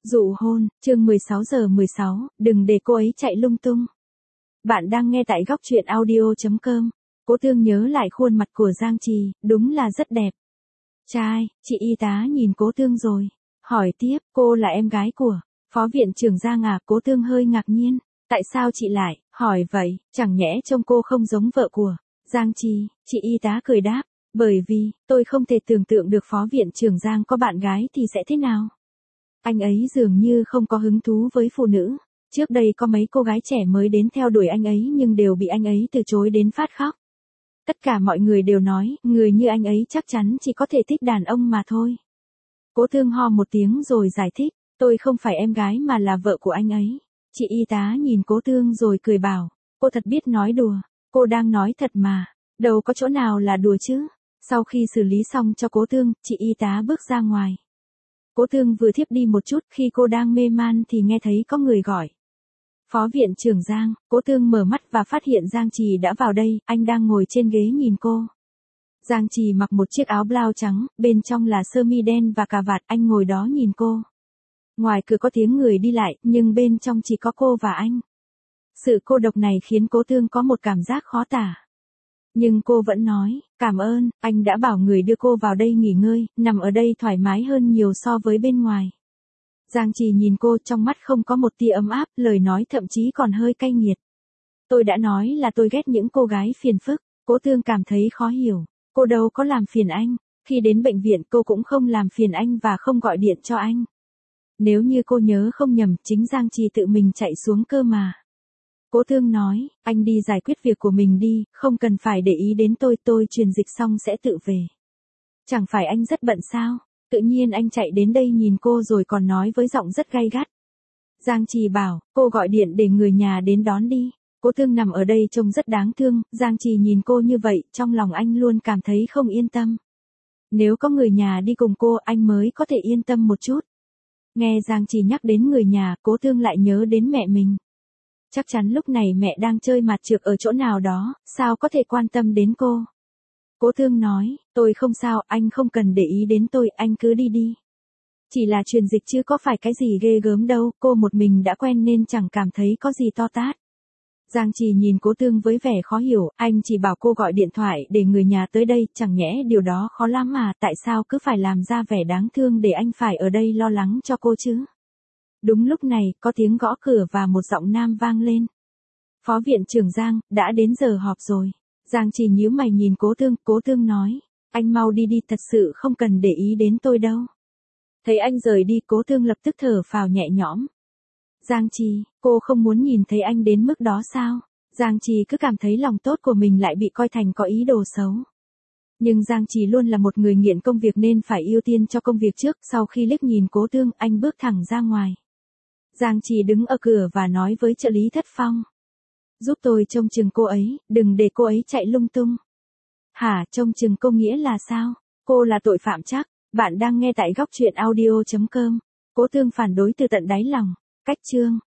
Dụ hôn, chương 16:16, đừng để cô ấy chạy lung tung. Bạn đang nghe tại góc truyện audio.com. Cố Thương nhớ lại khuôn mặt của Giang Trì, đúng là rất đẹp. Trai, chị y tá nhìn Cố Thương rồi. Hỏi tiếp, cô là em gái của Phó Viện trưởng Giang à? Cố Thương hơi ngạc nhiên. Tại sao chị lại hỏi vậy, chẳng nhẽ trông cô không giống vợ của Giang Trì? Chị y tá cười đáp, bởi vì, tôi không thể tưởng tượng được Phó Viện trưởng Giang có bạn gái thì sẽ thế nào. Anh ấy dường như không có hứng thú với phụ nữ. Trước đây có mấy cô gái trẻ mới đến theo đuổi anh ấy nhưng đều bị anh ấy từ chối đến phát khóc. Tất cả mọi người đều nói, người như anh ấy chắc chắn chỉ có thể thích đàn ông mà thôi. Cố Thương ho một tiếng rồi giải thích, tôi không phải em gái mà là vợ của anh ấy. Chị y tá nhìn Cố Thương rồi cười bảo, cô thật biết nói đùa, cô đang nói thật mà, đâu có chỗ nào là đùa chứ. Sau khi xử lý xong cho Cố Thương, chị y tá bước ra ngoài. Cố Thương vừa thiếp đi một chút, khi cô đang mê man thì nghe thấy có người gọi. Phó Viện trưởng Giang. Cố Thương mở mắt và phát hiện Giang Trì đã vào đây, anh đang ngồi trên ghế nhìn cô. Giang Trì mặc một chiếc áo blau trắng, bên trong là sơ mi đen và cà vạt, anh ngồi đó nhìn cô. Ngoài cửa có tiếng người đi lại, nhưng bên trong chỉ có cô và anh. Sự cô độc này khiến Cố Thương có một cảm giác khó tả. Nhưng cô vẫn nói, cảm ơn, anh đã bảo người đưa cô vào đây nghỉ ngơi, nằm ở đây thoải mái hơn nhiều so với bên ngoài. Giang Trì nhìn cô, trong mắt không có một tia ấm áp, lời nói thậm chí còn hơi cay nghiệt. Tôi đã nói là tôi ghét những cô gái phiền phức. Cố Thương cảm thấy khó hiểu, cô đâu có làm phiền anh, khi đến bệnh viện cô cũng không làm phiền anh và không gọi điện cho anh. Nếu như cô nhớ không nhầm, chính Giang Trì tự mình chạy xuống cơ mà. Cố Thương nói, anh đi giải quyết việc của mình đi, không cần phải để ý đến tôi truyền dịch xong sẽ tự về. Chẳng phải anh rất bận sao? Tự nhiên anh chạy đến đây nhìn cô rồi còn nói với giọng rất gay gắt. Giang Trì bảo, cô gọi điện để người nhà đến đón đi. Cố Thương nằm ở đây trông rất đáng thương, Giang Trì nhìn cô như vậy, trong lòng anh luôn cảm thấy không yên tâm. Nếu có người nhà đi cùng cô, anh mới có thể yên tâm một chút. Nghe Giang Trì nhắc đến người nhà, Cố Thương lại nhớ đến mẹ mình. Chắc chắn lúc này mẹ đang chơi mạt trược ở chỗ nào đó, sao có thể quan tâm đến cô. Cố Thương nói, tôi không sao, anh không cần để ý đến tôi, anh cứ đi đi. Chỉ là truyền dịch chứ có phải cái gì ghê gớm đâu, cô một mình đã quen nên chẳng cảm thấy có gì to tát. Giang Trì nhìn Cố Thương với vẻ khó hiểu, anh chỉ bảo cô gọi điện thoại để người nhà tới đây, chẳng nhẽ điều đó khó lắm à, tại sao cứ phải làm ra vẻ đáng thương để anh phải ở đây lo lắng cho cô chứ. Đúng lúc này, có tiếng gõ cửa và một giọng nam vang lên. Phó Viện trưởng Giang, đã đến giờ họp rồi. Giang Trì nhíu mày nhìn Cố Thương nói, anh mau đi đi, thật sự không cần để ý đến tôi đâu. Thấy anh rời đi, Cố Thương lập tức thở phào nhẹ nhõm. Giang Trì, cô không muốn nhìn thấy anh đến mức đó sao? Giang Trì cứ cảm thấy lòng tốt của mình lại bị coi thành có ý đồ xấu. Nhưng Giang Trì luôn là một người nghiện công việc nên phải ưu tiên cho công việc trước, sau khi liếc nhìn Cố Thương, anh bước thẳng ra ngoài. Giang Trì đứng ở cửa và nói với trợ lý Thất Phong. Giúp tôi trông chừng cô ấy, đừng để cô ấy chạy lung tung. Hả, trông chừng cô nghĩa là sao? Cô là tội phạm chắc. Bạn đang nghe tại góc truyện audio.com. Cố Thương phản đối từ tận đáy lòng. Cách chương